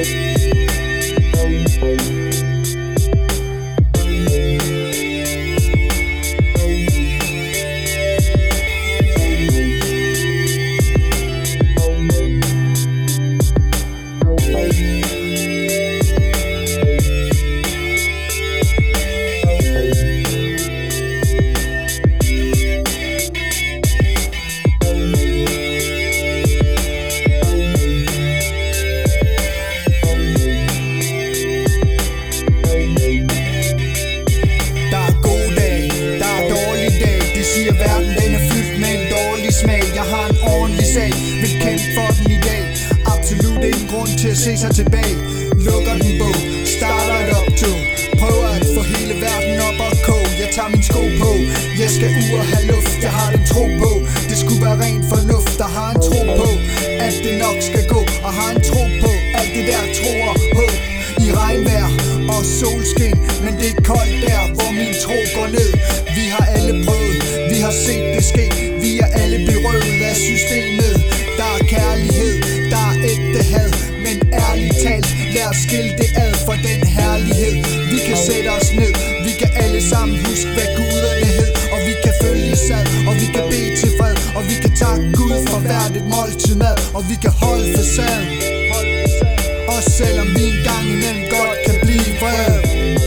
Vil kæmpe for den i dag. Absolut ingen grund til at se sig tilbage. Lukker den bog, starter et optog. Prøver at få hele verden op og koge. Jeg tager min sko på, jeg skal ud og have luft. Jeg har den tro på, det skulle være ren fornuft. Der har en tro på, at det nok skal gå. Og har en tro på, alt det der tror på. I regnvejr og solskin, men det er koldt der, hvor min tro går ned. Vi har alle prøvet, vi har set det ske. Vi er alle berøvet af systemet. Der er kærlighed, der er ægte had. Men ærligt talt, lad os skille det ad for den herlighed. Vi kan sætte os ned, vi kan alle sammen huske hvad guderne hed. Og vi kan følge sad, og vi kan bede til fred. Og vi kan takke Gud for hvert et måltid mad. Og vi kan holde facaden, også selvom vi en gang imellem godt kan blive vred.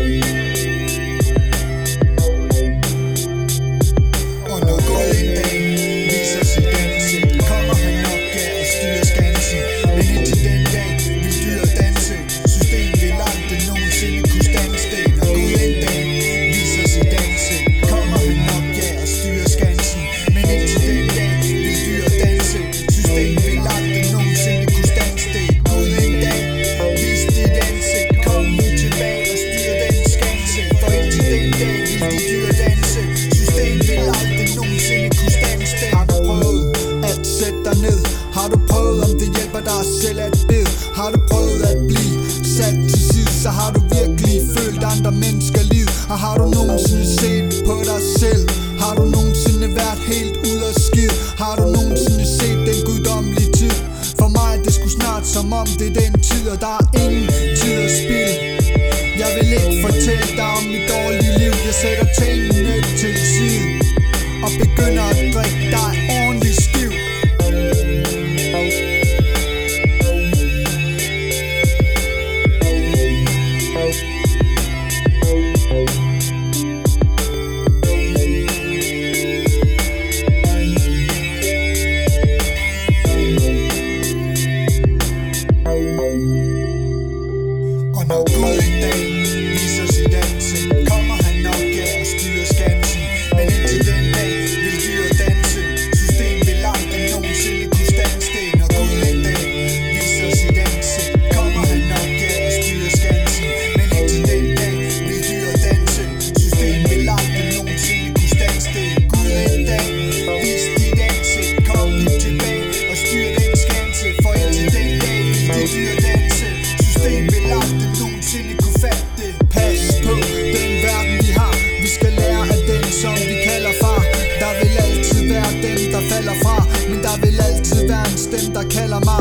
Og når gået en dag viser sit ansigt, kommer han nok af og styrer skansen. Men indtil den dag vil dyr danse. Systemet vil aldrig nogensinde kunne stands det. Når gået en dag viser sit ansigt, kommer han nok af og styrer skansen. Men indtil den dag vil dyr danse. Systemet vil aldrig nogensinde kunne stands det. Gud en dag vis dit ansigt, kom nu tilbage og styr den skanse. For indtil den dag vil de dyr danse. Systemet vil aldrig nogensinde kunne stands det. Har du prøvet at sætte dig ned? Har du prøvet om det hjælper dig selv at bede? Har du prøvet at blive sat til side? Så har du virkelig følt andre mennesker lid. Og har du nogensinde set på dig selv? Har du nogensinde været helt ude af skid? Har du nogensinde set den guddommelige tid? For mig er det sgu snart som om det er den tid. Og der er ingen tid at spilde. Jeg vil ikke fortælle dig om mit dårlige liv. Jeg sætter tingene til side og begynder at drikke dig ordentligt stiv. Og når Gud en dag viser sit ansigt, kommer han nok af og styrer skansen. Men indtil den dag vil dyr danse. Systemet vil aldrig nogensinde kunne stands det. Når Gud en dag viser sit ansigt, kommer han nok af og styrer skansen. Men indtil den dag vil dyr danse. Systemet vil aldrig nogensinde kunne stands det. Gud en dag vis dit ansigt, kom nu tilbage og styr den skanse. For indtil den dag vil de dyr danse. Systemet vil aldrig nogensinde kunne fatte det. Pas på den verden vi har. Vi skal lære af den som vi kalder far. Der vil altid være dem der falder fra, men der vil altid være en stemme der kalder mig.